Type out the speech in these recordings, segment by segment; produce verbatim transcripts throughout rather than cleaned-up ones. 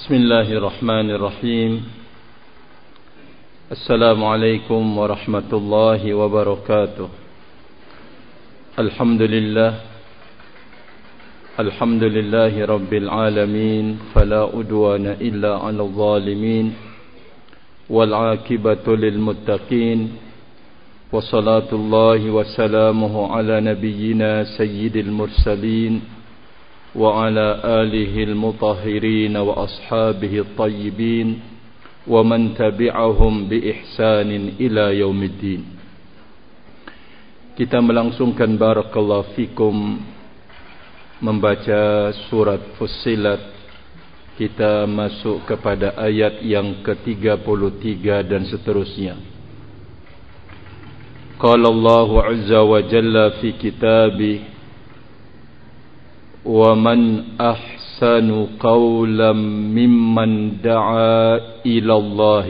Bismillahirrahmanirrahim. Assalamualaikum warahmatullahi wabarakatuh. Alhamdulillah Alhamdulillahi rabbil alamin. Fala udwana illa ala zalimin. Wal akibatu lil muttaqin. Wassalatullahi wassalamuhu ala nabiyyina sayyidil mursalin wa ala alihi al-mutahhirin wa ashabihi at-tayyibin wa man tabi'ahum bi ihsanin ila yaumiddin. Kita melangsungkan barakallahu fikum membaca surat Fussilat. Kita masuk kepada ayat yang ke tiga puluh tiga dan seterusnya. Qala Allahu azza wa jalla fi kitabih: وَمَنْ أَحْسَنُ قَوْلًا مِمَّنْ دَعَا إِلَى اللَّهِ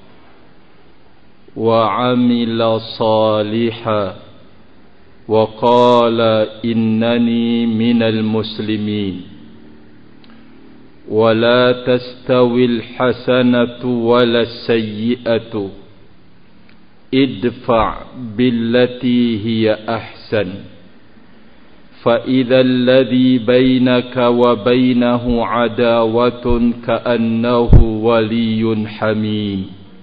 وَعَمِلَ صَالِحًا وَقَالَ إِنَّنِي مِنَ الْمُسْلِمِينَ وَلَا تَسْتَوِي الْحَسَنَةُ وَلَا السَّيِّئَةُ ادْفَعْ بِالَّتِي هِيَ أَحْسَنُ فَإِذَا الَّذِي بَيْنَكَ وَبَيْنَهُ عَدَاوَةٌ كَأَنَّهُ وَلِيٌّ حَمِيمٌ.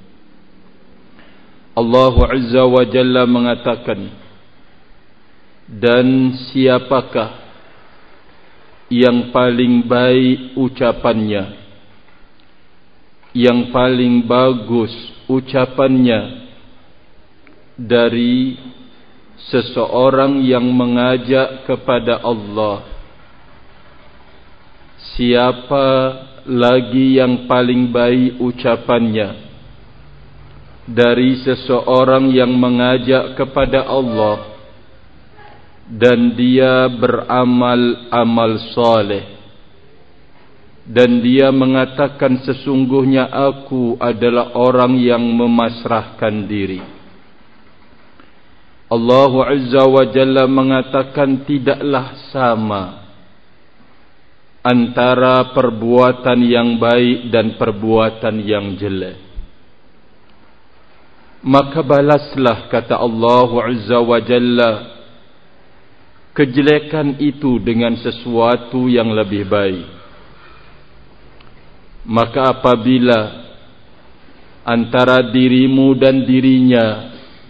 Allah Azza wa Jalla mengatakan, dan siapakah yang paling baik ucapannya, yang paling bagus ucapannya dari seseorang yang mengajak kepada Allah. Siapa lagi yang paling baik ucapannya dari seseorang yang mengajak kepada Allah dan dia beramal amal saleh, dan dia mengatakan sesungguhnya aku adalah orang yang memasrahkan diri. Allah Azza wa Jalla mengatakan tidaklah sama antara perbuatan yang baik dan perbuatan yang jelek. Maka balaslah, kata Allah Azza wa Jalla, kejelekan itu dengan sesuatu yang lebih baik. Maka apabila antara dirimu dan dirinya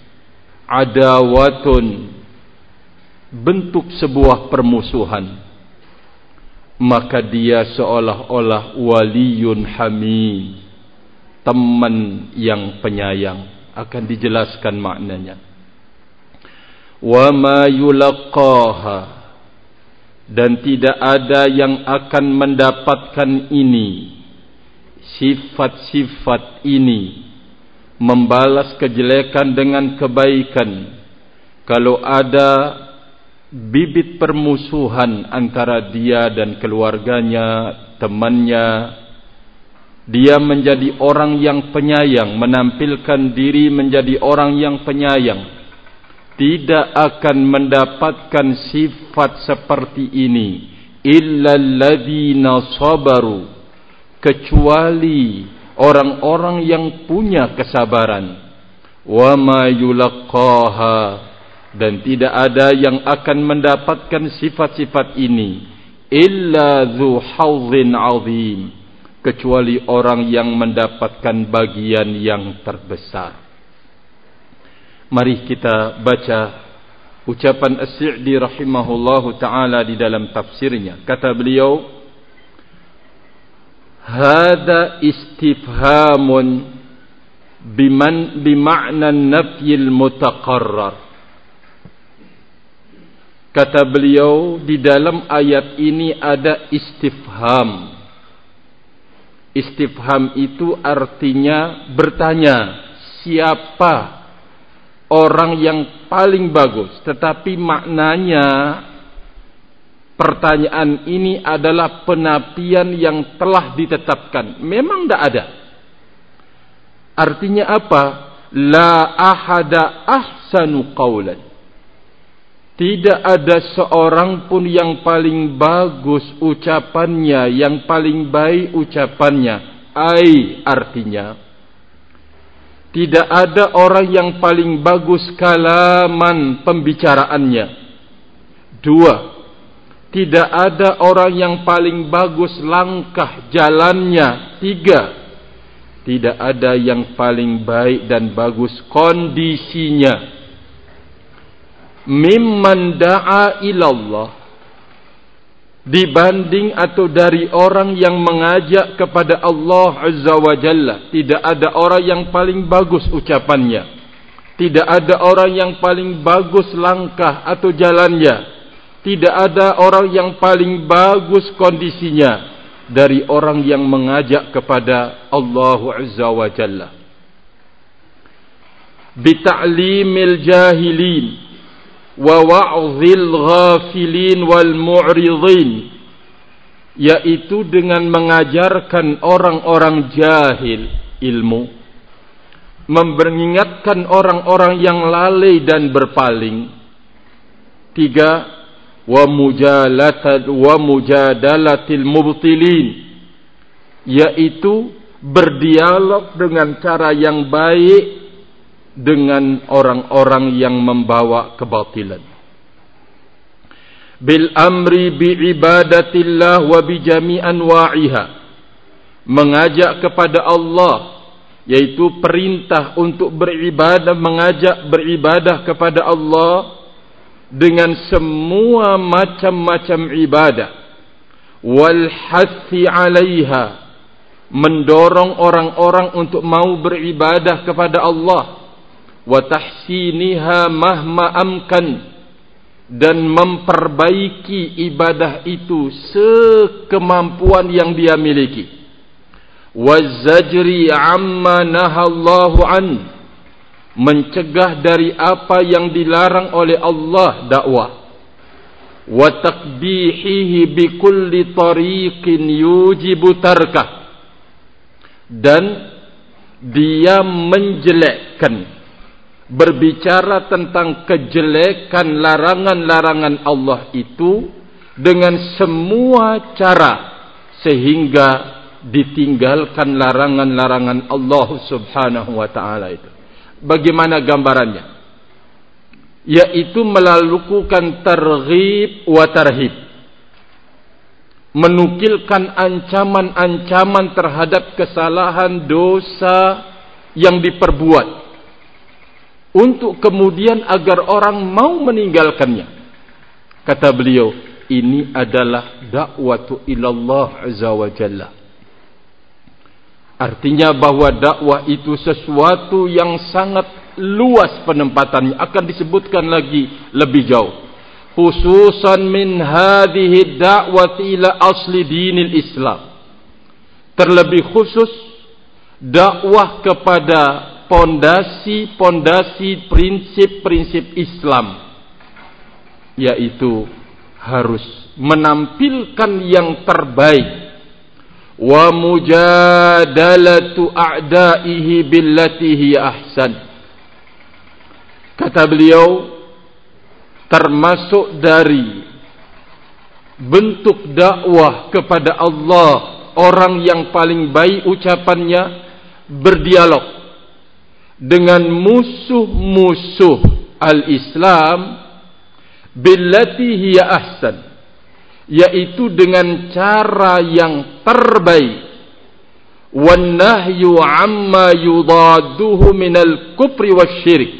adawatun, bentuk sebuah permusuhan, maka dia seolah-olah waliyun hamim, teman yang penyayang. Akan dijelaskan maknanya. Wa ma yulaqaha, dan tidak ada yang akan mendapatkan ini, sifat-sifat ini, membalas kejelekan dengan kebaikan. Kalau ada bibit permusuhan antara dia dan keluarganya, temannya, dia menjadi orang yang penyayang, menampilkan diri menjadi orang yang penyayang, tidak akan mendapatkan sifat seperti ini illa alladzina sabaru, kecuali orang-orang yang punya kesabaran. Wa ma yulaqaha, dan tidak ada yang akan mendapatkan sifat-sifat ini illa dzu haudzin azim, kecuali orang yang mendapatkan bagian yang terbesar. Mari kita baca ucapan As-Sa'di rahimahullahu ta'ala di dalam tafsirnya. Kata beliau, hada istifhamun biman bima'na nafyil mutaqarrar. Kata beliau, di dalam ayat ini ada istifham. Istifham itu artinya bertanya, siapa orang yang paling bagus, tetapi maknanya pertanyaan ini adalah penafian yang telah ditetapkan. Memang tidak ada. Artinya apa? La ahada ahsanu qawlan. tidak ada seorang pun yang paling bagus ucapannya, yang paling baik ucapannya. Ai, artinya, tidak ada orang yang paling bagus kalaman pembicaraannya. Dua, tidak ada orang yang paling bagus langkah jalannya. Tiga, tidak ada yang paling baik dan bagus kondisinya. Mimman da'a ilallah, dibanding atau dari orang yang mengajak kepada Allah Azza wa Jalla. Tidak ada orang yang paling bagus ucapannya, tidak ada orang yang paling bagus langkah atau jalannya, tidak ada orang yang paling bagus kondisinya dari orang yang mengajak kepada Allah Azza wa Jalla. Bita'limil jahilin wa wa'zil ghafilin wal mu'ridin, yaitu dengan mengajarkan orang-orang jahil ilmu, memperingatkan orang-orang yang lalai dan berpaling. Tiga, wa mujalatad wa mujadalatil mubtilin, yaitu berdialog dengan cara yang baik dengan orang-orang yang membawa kebatilan. Bil amri bi ibadatillah wa bi jami' anwa'iha, mengajak kepada Allah, yaitu perintah untuk beribadah, mengajak beribadah kepada Allah dengan semua macam-macam ibadah. Wal hathi 'alaiha, mendorong orang-orang untuk mau beribadah kepada Allah. Wa tahsiniha mahma amkan, dan memperbaiki ibadah itu sekemampuan yang dia miliki. Wa zajri amma nahallahu an, mencegah dari apa yang dilarang oleh Allah dakwah. Wa taqbihihi bi kulli tariqin yujibu tarkah, dan dia menjelekkan, berbicara tentang kejelekan larangan-larangan Allah itu dengan semua cara sehingga ditinggalkan larangan-larangan Allah Subhanahu wa ta'ala itu. Bagaimana gambarannya? Yaitu melakukan targhib wa tarhib, menukilkan ancaman-ancaman terhadap kesalahan dosa yang diperbuat, untuk kemudian agar orang mau meninggalkannya. Kata beliau, ini adalah dakwatu ilallah azza wa jalla. Artinya bahwa dakwah itu sesuatu yang sangat luas penempatannya, akan disebutkan lagi lebih jauh. Khususan min hadhihi da'wati ila asli dinil Islam, terlebih khusus dakwah kepada pondasi-pondasi prinsip-prinsip Islam, yaitu harus menampilkan yang terbaik. Wa mujadalatu a'da'ihi billati hiya ahsan. Kata beliau, termasuk dari bentuk dakwah kepada Allah, orang yang paling baik ucapannya, berdialog dengan musuh-musuh al-Islam billati hiya ahsan, yaitu dengan cara yang terbaik. Wan nahyu amma yudadduhu minal kufri wasyirik,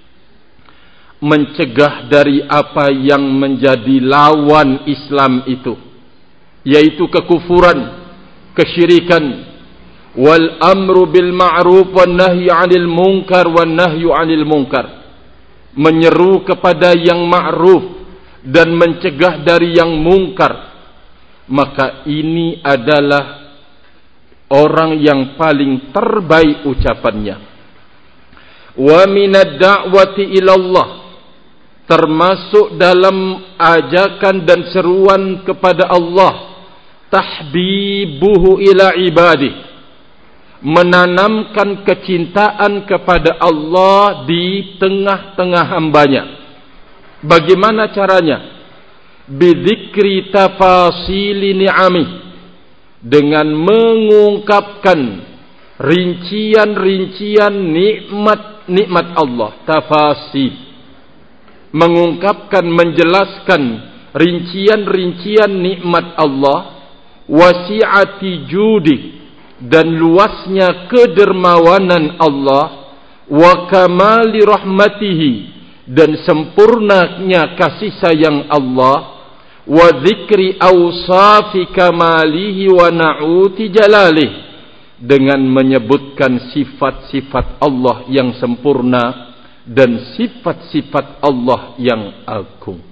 mencegah dari apa yang menjadi lawan Islam itu, yaitu kekufuran, kesyirikan. Wal amru bil ma'ruf wan nahyi 'anil munkar wan nahyu 'anil munkar, menyeru kepada yang ma'ruf dan mencegah dari yang mungkar. Maka ini adalah orang yang paling terbaik ucapannya. Wa minad da'wati ilallah, termasuk dalam ajakan dan seruan kepada Allah, tahbibuhu ila ibadih, menanamkan kecintaan kepada Allah di tengah-tengah hambanya. Bagaimana caranya? Bidzikri tafasili ni'ami, dengan mengungkapkan rincian-rincian nikmat-nikmat Allah. Tafasil, mengungkapkan, menjelaskan rincian-rincian nikmat Allah. Wasi'ati judi, dan luasnya kedermawanan Allah. Wa kamali rahmatihi, dan sempurnanya kasih sayang Allah. Wa dzikri awsafi kamalihi wa na'uti jalalih, dengan menyebutkan sifat-sifat Allah yang sempurna dan sifat-sifat Allah yang agung.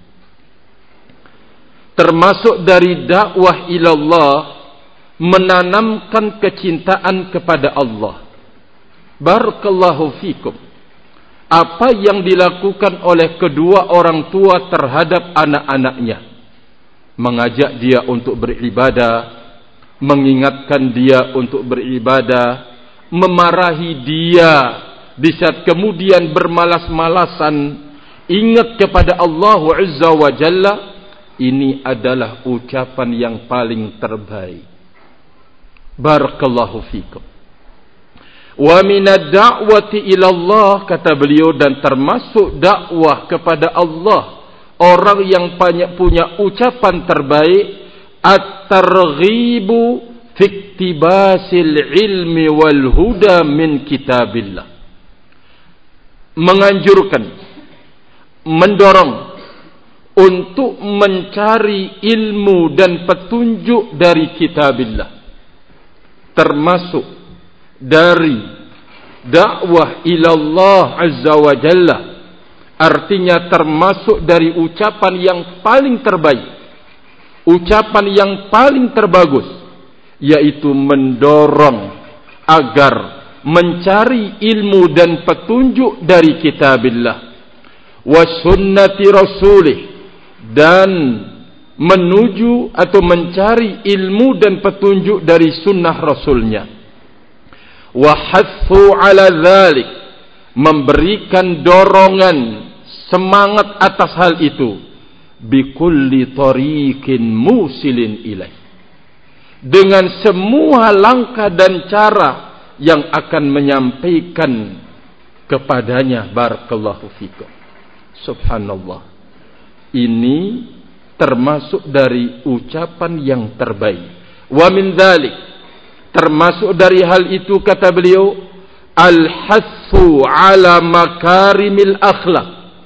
Termasuk dari dakwah ilallah, menanamkan kecintaan kepada Allah. Barakallahu fikum. Apa yang dilakukan oleh kedua orang tua terhadap anak-anaknya, mengajak dia untuk beribadah, mengingatkan dia untuk beribadah, memarahi dia di saat kemudian bermalas-malasan ingat kepada Allah Azza wa Jalla. Ini adalah ucapan yang paling terbaik. Barakallahu fikum. Wa minad da'wati ila Allah, kata beliau, dan termasuk dakwah kepada Allah, orang yang banyak punya ucapan terbaik, at-targhibu fi iktibasil ilmi wal huda min kitabillah. Menganjurkan, mendorong untuk mencari ilmu dan petunjuk dari kitabillah, termasuk dari dakwah ilallah azza wa jalla. Artinya termasuk dari ucapan yang paling terbaik, ucapan yang paling terbagus, yaitu mendorong agar mencari ilmu dan petunjuk dari kitabillah wa sunnati rasulih, dan menuju atau mencari ilmu dan petunjuk dari sunnah rasulnya. Wa hathu ala dhalik, memberikan dorongan, semangat atas hal itu. Bikulli tariqin musilin ilaih, dengan semua langkah dan cara yang akan menyampaikan kepadanya. Barakallahu fikum. Subhanallah. Ini termasuk dari ucapan yang terbaik. Wa min dzalik, termasuk dari hal itu, kata beliau, al-hathu ala makarimil akhlak,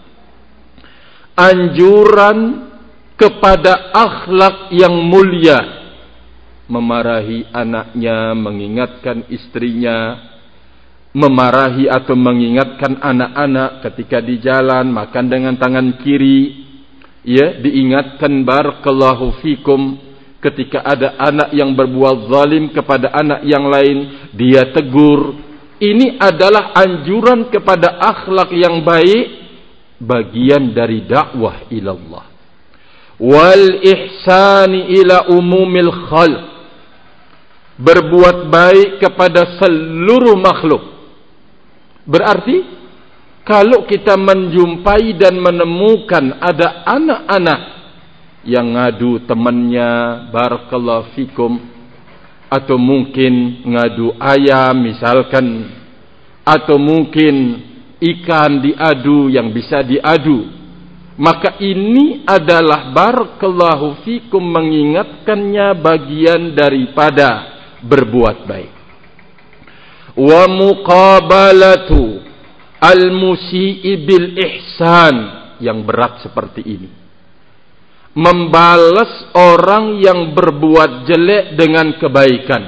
anjuran kepada akhlak yang mulia. Memarahi anaknya, mengingatkan istrinya, memarahi atau mengingatkan anak-anak ketika di jalan makan dengan tangan kiri. Ya, diingatkan barakallahu fikum ketika ada anak yang berbuat zalim kepada anak yang lain, dia tegur. Ini adalah anjuran kepada akhlak yang baik, bagian dari dakwah ilallah. Wal ihsani ila umumil khalq, berbuat baik kepada seluruh makhluk. Berarti kalau kita menjumpai dan menemukan ada anak-anak yang ngadu temannya, barakallahu fikum, atau mungkin ngadu ayam misalkan, atau mungkin ikan diadu yang bisa diadu, maka ini adalah barakallahu fikum mengingatkannya bagian daripada berbuat baik. Wa muqabalatu al-musi'i bil ihsan, yang berat seperti ini, membalas orang yang berbuat jelek dengan kebaikan.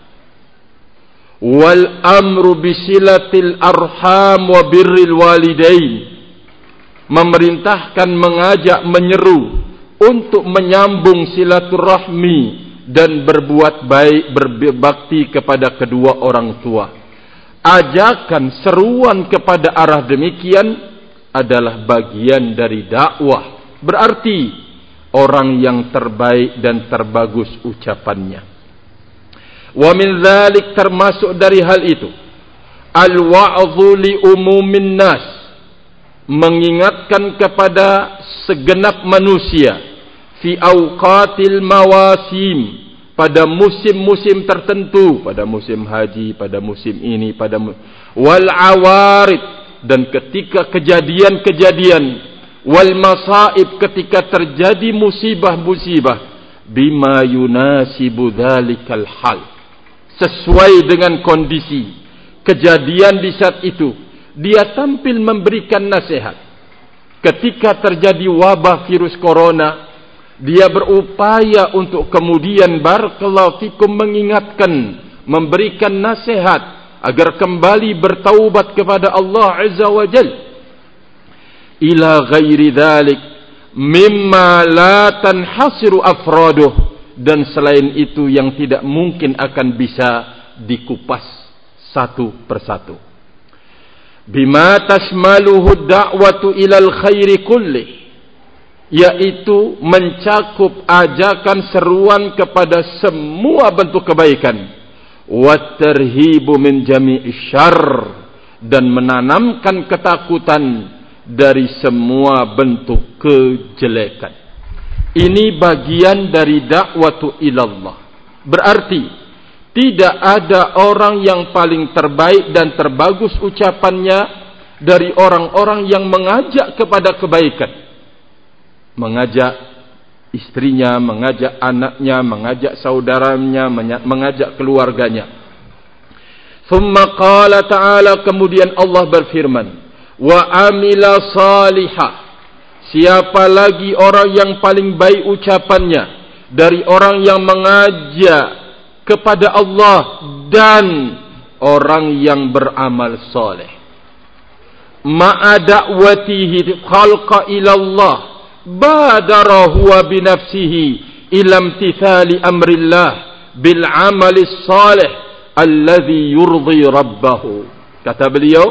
Wal amru bisilatil arham wa birril walidain, memerintahkan, mengajak, menyeru untuk menyambung silaturahmi dan berbuat baik, berbakti kepada kedua orang tua. Ajakan, seruan kepada arah demikian adalah bagian dari dakwah. Berarti orang yang terbaik dan terbagus ucapannya. Wa min dzalik, termasuk dari hal itu, al-wa'dhu li umumin nas, mengingatkan kepada segenap manusia fi awqatil mawasim, pada musim-musim tertentu, pada musim haji, pada musim ini, pada mu- wal awarid, dan ketika kejadian-kejadian, wal masaib, ketika terjadi musibah-musibah, bima yunasibu dzalikal hal, sesuai dengan kondisi kejadian di saat itu. Dia tampil memberikan nasihat. Ketika terjadi wabah virus corona, dia berupaya untuk kemudian barakallahu fikum mengingatkan, memberikan nasihat agar kembali bertaubat kepada Allah Azza wa Jalla. Ila ghairi dzalik mimma la tanhasiru afraduh, dan selain itu yang tidak mungkin akan bisa dikupas satu persatu. Bima tashmaluhu da'watu ilal khairi kulli, yaitu mencakup ajakan seruan kepada semua bentuk kebaikan, wa tarhibu min jami'i syarr, dan menanamkan ketakutan dari semua bentuk kejelekan. Ini bagian dari da'watu ilallah. Berarti tidak ada orang yang paling terbaik dan terbagus ucapannya dari orang-orang yang mengajak kepada kebaikan. Mengajak istrinya, mengajak anaknya, mengajak saudaranya, mengajak keluarganya. Thumma qala ta'ala, kemudian Allah berfirman, wa amila salihah. Siapa lagi orang yang paling baik ucapannya dari orang yang mengajak kepada Allah dan orang yang beramal saleh, ma'a da'watihi khalqa ilallah, badara huwa binafsihi ila imtithali amrillah bil amali salih alladhi yurdi rabbahu. Kata beliau,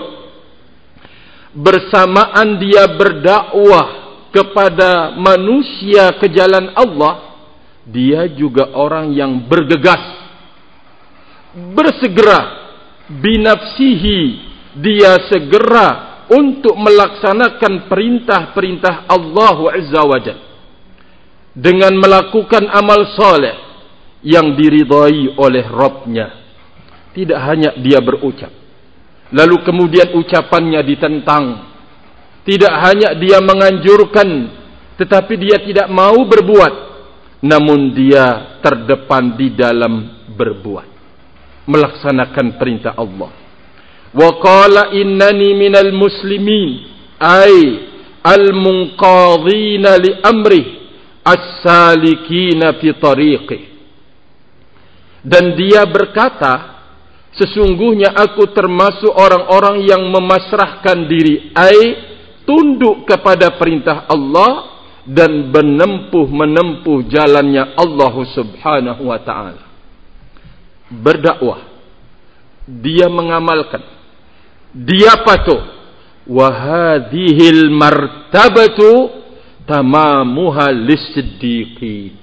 bersamaan dia berdakwah kepada manusia ke jalan Allah, dia juga orang yang bergegas, bersegera, binafsihi, dia segera untuk melaksanakan perintah-perintah Allah Azza wa Jalla dengan melakukan amal soleh yang diridai oleh Rabbnya. Tidak hanya dia berucap, lalu kemudian ucapannya ditentang. Tidak hanya dia menganjurkan, tetapi dia tidak mau berbuat, namun dia terdepan di dalam berbuat, melaksanakan perintah Allah. Wa qala innani minal muslimin, ay al-munqadhina li amrih as-salikina fi tariqih. Dan dia berkata, sesungguhnya aku termasuk orang-orang yang memasrahkan diri, ay tunduk kepada perintah Allah dan menempuh menempuh jalannya Allah Subhanahu wa taala. Berdakwah, dia mengamalkan, dia patuh. Wa hadhil martabatu tamamuha lis-siddiqin.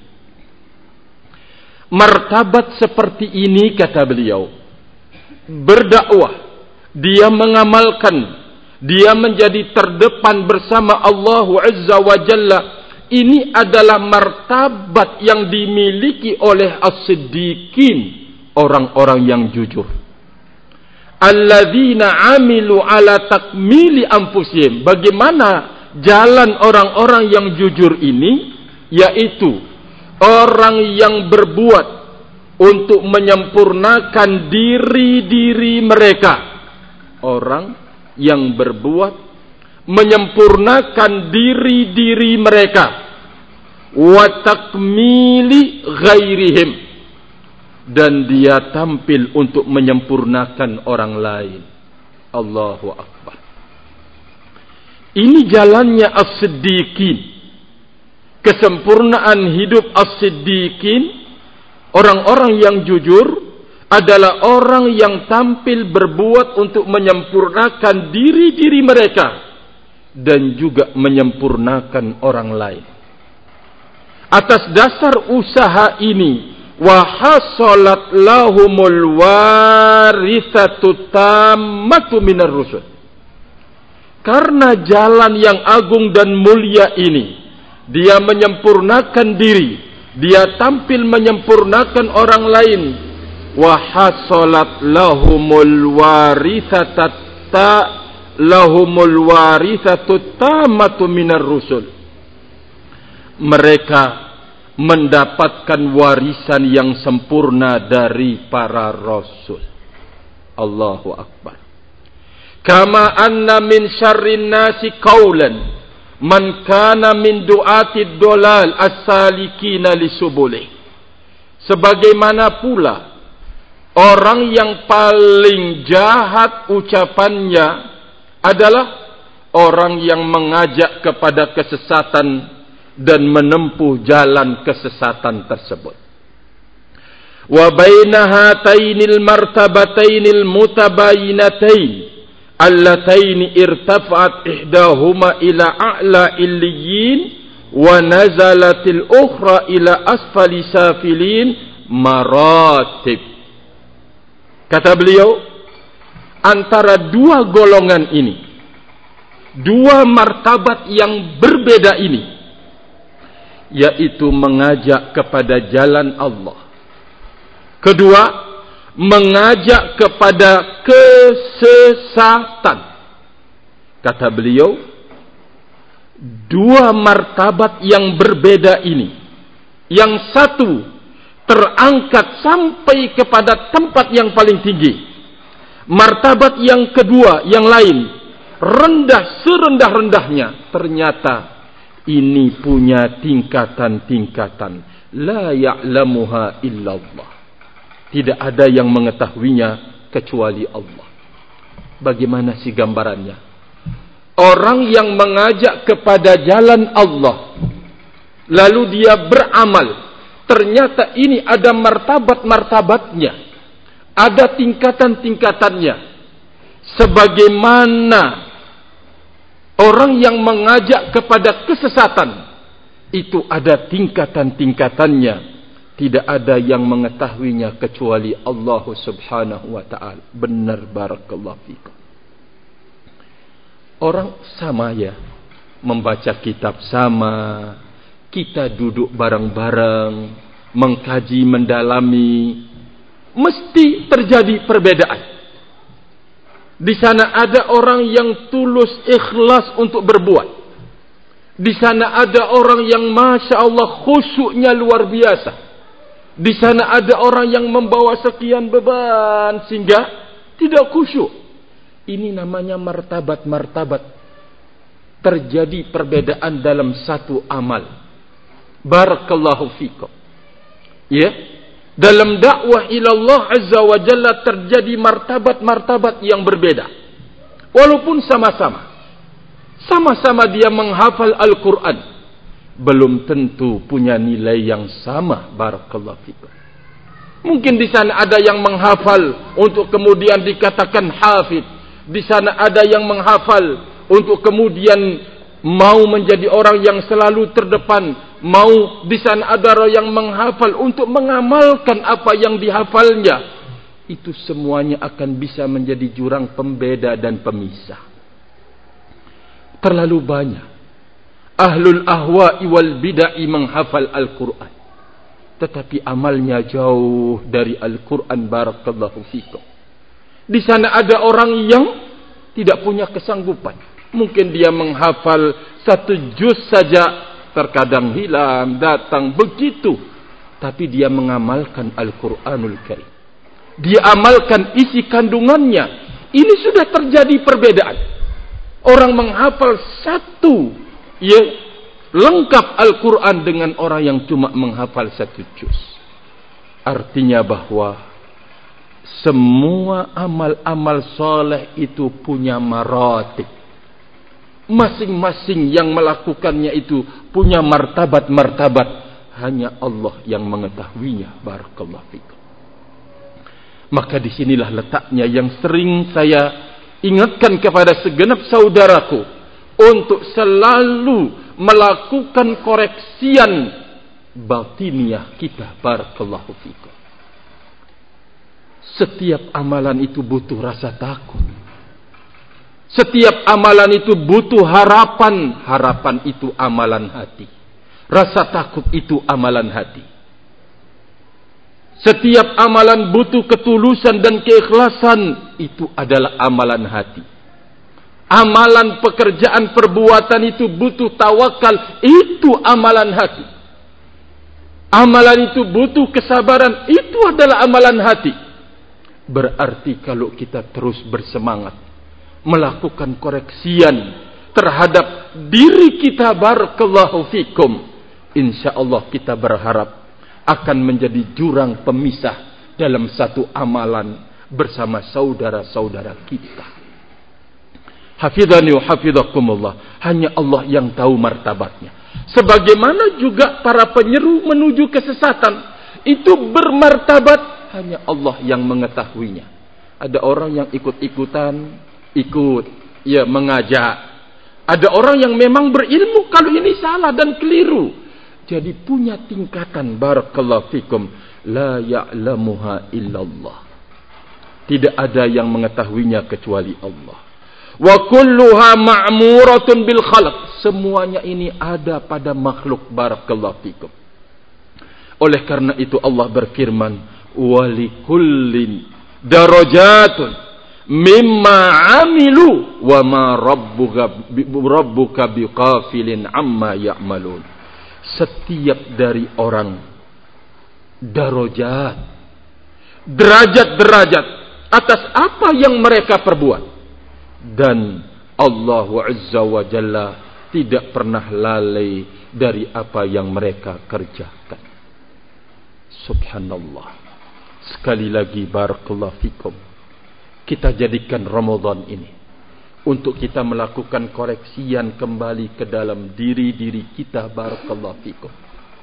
Martabat seperti ini, kata beliau, berdakwah, dia mengamalkan, dia menjadi terdepan bersama Allah Azza wa Jalla, ini adalah martabat yang dimiliki oleh as-siddiqin, orang-orang yang jujur. Alladzina amilu ala takmili anfusihim. Bagaimana jalan orang-orang yang jujur ini? Yaitu orang yang berbuat untuk menyempurnakan diri-diri mereka. Orang yang berbuat menyempurnakan diri-diri mereka, wa takmili ghairihim, dan dia tampil untuk menyempurnakan orang lain. Allahu Akbar. Ini jalannya as-siddiqin. Kesempurnaan hidup as-siddiqin, orang-orang yang jujur, adalah orang yang tampil berbuat untuk menyempurnakan diri-diri mereka dan juga menyempurnakan orang lain. Atas dasar usaha ini, wa hasalat lahumul warithatu tammatu minar rusul. karena jalan yang agung dan mulia ini, dia menyempurnakan diri, dia tampil menyempurnakan orang lain. Wa hasalat lahumul warithatata lahumul warithatut tamatu minar rusul. Mereka mendapatkan warisan yang sempurna dari para rasul. Allahu akbar. Kama anna min syarrin nasi qaulan man kana min du'atid dolal as-salikina lisubulih. Sebagaimana pula orang yang paling jahat ucapannya adalah orang yang mengajak kepada kesesatan dan menempuh jalan kesesatan tersebut. Wa baina hatainil martabatainil mutabayinatain allataini irtafa'at ihdahuma ila a'la illiyin wa nazalatil ukhra ila asfali safilin maratib. Kata beliau, antara dua golongan ini, dua martabat yang berbeda ini, yaitu mengajak kepada jalan Allah. Kedua, mengajak kepada kesesatan. Kata beliau, dua martabat yang berbeda ini, yang satu terangkat sampai kepada tempat yang paling tinggi, martabat yang kedua, yang lain, rendah serendah-rendahnya, ternyata ini punya tingkatan-tingkatan. La ya'lamuha illallah. Tidak ada yang mengetahuinya kecuali Allah. Bagaimana sih gambarannya? Orang yang mengajak kepada jalan Allah, lalu dia beramal, ternyata ini ada martabat-martabatnya, ada tingkatan-tingkatannya. Sebagaimana orang yang mengajak kepada kesesatan, itu ada tingkatan-tingkatannya. Tidak ada yang mengetahuinya kecuali Allah subhanahu wa ta'ala. Benar, barakallahu fikum. Orang sama ya, membaca kitab sama, kita duduk bareng-bareng, mengkaji, mendalami, mesti terjadi perbedaan. Di sana ada orang yang tulus ikhlas untuk berbuat. Di sana ada orang yang masya Allah khusyuknya luar biasa. Di sana ada orang yang membawa sekian beban sehingga tidak khusyuk. Ini namanya martabat-martabat. Terjadi perbedaan dalam satu amal. Barakallahu fikum. Ya, dalam dakwah ilallah azza wa jalla terjadi martabat-martabat yang berbeda. Walaupun sama-sama. Sama-sama dia menghafal Al-Quran, belum tentu punya nilai yang sama. Barakallahu fikum. Mungkin di sana ada yang menghafal untuk kemudian dikatakan hafid. Di sana ada yang menghafal untuk kemudian mau menjadi orang yang selalu terdepan. Mau di sana ada orang yang menghafal untuk mengamalkan apa yang dihafalnya. Itu semuanya akan bisa menjadi jurang pembeda dan pemisah. Terlalu banyak ahlul ahwa'i wal bid'ah menghafal Al-Quran, tetapi amalnya jauh dari Al-Quran. Barakallahu fikum. Di sana ada orang yang tidak punya kesanggupan. Mungkin dia menghafal satu juz saja, terkadang hilang, datang begitu. Tapi dia mengamalkan Al-Quranul Karim. Dia amalkan isi kandungannya. Ini sudah terjadi perbedaan. Orang menghafal satu, ya, lengkap Al-Quran dengan orang yang cuma menghafal satu juz. Artinya bahwa semua amal-amal soleh itu punya maratib. Masing-masing yang melakukannya itu punya martabat-martabat. Hanya Allah yang mengetahuinya. Barakallahu fikum. Maka disinilah letaknya yang sering saya ingatkan kepada segenap saudaraku untuk selalu melakukan koreksian batiniah kita. Barakallahu fikum. Setiap amalan itu butuh rasa takut. Setiap amalan itu butuh harapan. Harapan itu amalan hati. Rasa takut itu amalan hati. Setiap amalan butuh ketulusan dan keikhlasan. Itu adalah amalan hati. Amalan pekerjaan perbuatan itu butuh tawakal. Itu amalan hati. Amalan itu butuh kesabaran. Itu adalah amalan hati. Berarti kalau kita terus bersemangat melakukan koreksian terhadap diri kita, barakallahu fikum, insyaallah kita berharap akan menjadi jurang pemisah dalam satu amalan bersama saudara-saudara kita. Hafidhani wa hafidhakumullah. Hanya Allah yang tahu martabatnya. Sebagaimana juga para penyeru menuju kesesatan itu bermartabat, hanya Allah yang mengetahuinya. Ada orang yang ikut-ikutan, ikut, ya, mengajak. Ada orang yang memang berilmu kalau ini salah dan keliru. Jadi punya tingkatan, barakallahu fikum, la ya'lamuha illallah. Tidak ada yang mengetahuinya kecuali Allah. Wa kulluha ma'muratun bil khalq. Semuanya ini ada pada makhluk, barakallahu fikum. Oleh karena itu Allah berfirman, wa likullin darajatun mimma amilu wa ma rabbuka rabbuka biqafilin amma ya'malun. Setiap dari orang darajat, derajat-derajat atas apa yang mereka perbuat, dan Allah Azza wa Jalla tidak pernah lalai dari apa yang mereka kerjakan. Subhanallah. Sekali lagi, barakallahu fikum, kita jadikan Ramadan ini untuk kita melakukan koreksian kembali ke dalam diri-diri kita, barakallahu fikum.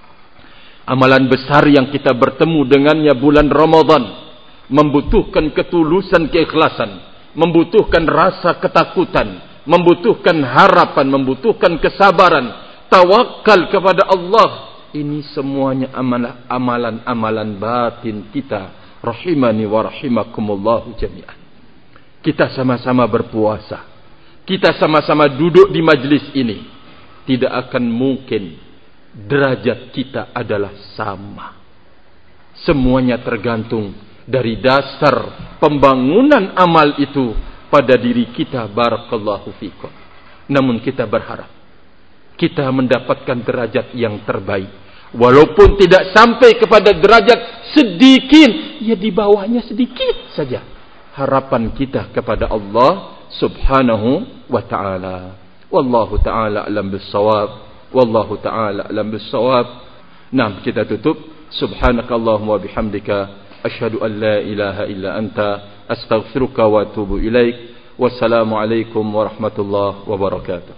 Amalan besar yang kita bertemu dengannya bulan Ramadan membutuhkan ketulusan, keikhlasan, membutuhkan rasa ketakutan, membutuhkan harapan, membutuhkan kesabaran, tawakal kepada Allah. Ini semuanya amalan-amalan batin kita, rahimani wa rahimakumullahu jami'an. Kita sama-sama berpuasa, kita sama-sama duduk di majlis ini, tidak akan mungkin derajat kita adalah sama. Semuanya tergantung dari dasar pembangunan amal itu pada diri kita, barakallahu fikum. Namun kita berharap kita mendapatkan derajat yang terbaik, walaupun tidak sampai kepada derajat sedikit, ya di bawahnya sedikit saja. Harapan kita kepada Allah subhanahu wa ta'ala. Wallahu ta'ala alam bissawab. Wallahu ta'ala alam bissawab. Nah, kita tutup. Subhanakallahumma bihamdika asyhadu an la ilaha illa anta astaghfiruka wa atubu ilaik. Wassalamu alaikum warahmatullahi wabarakatuh.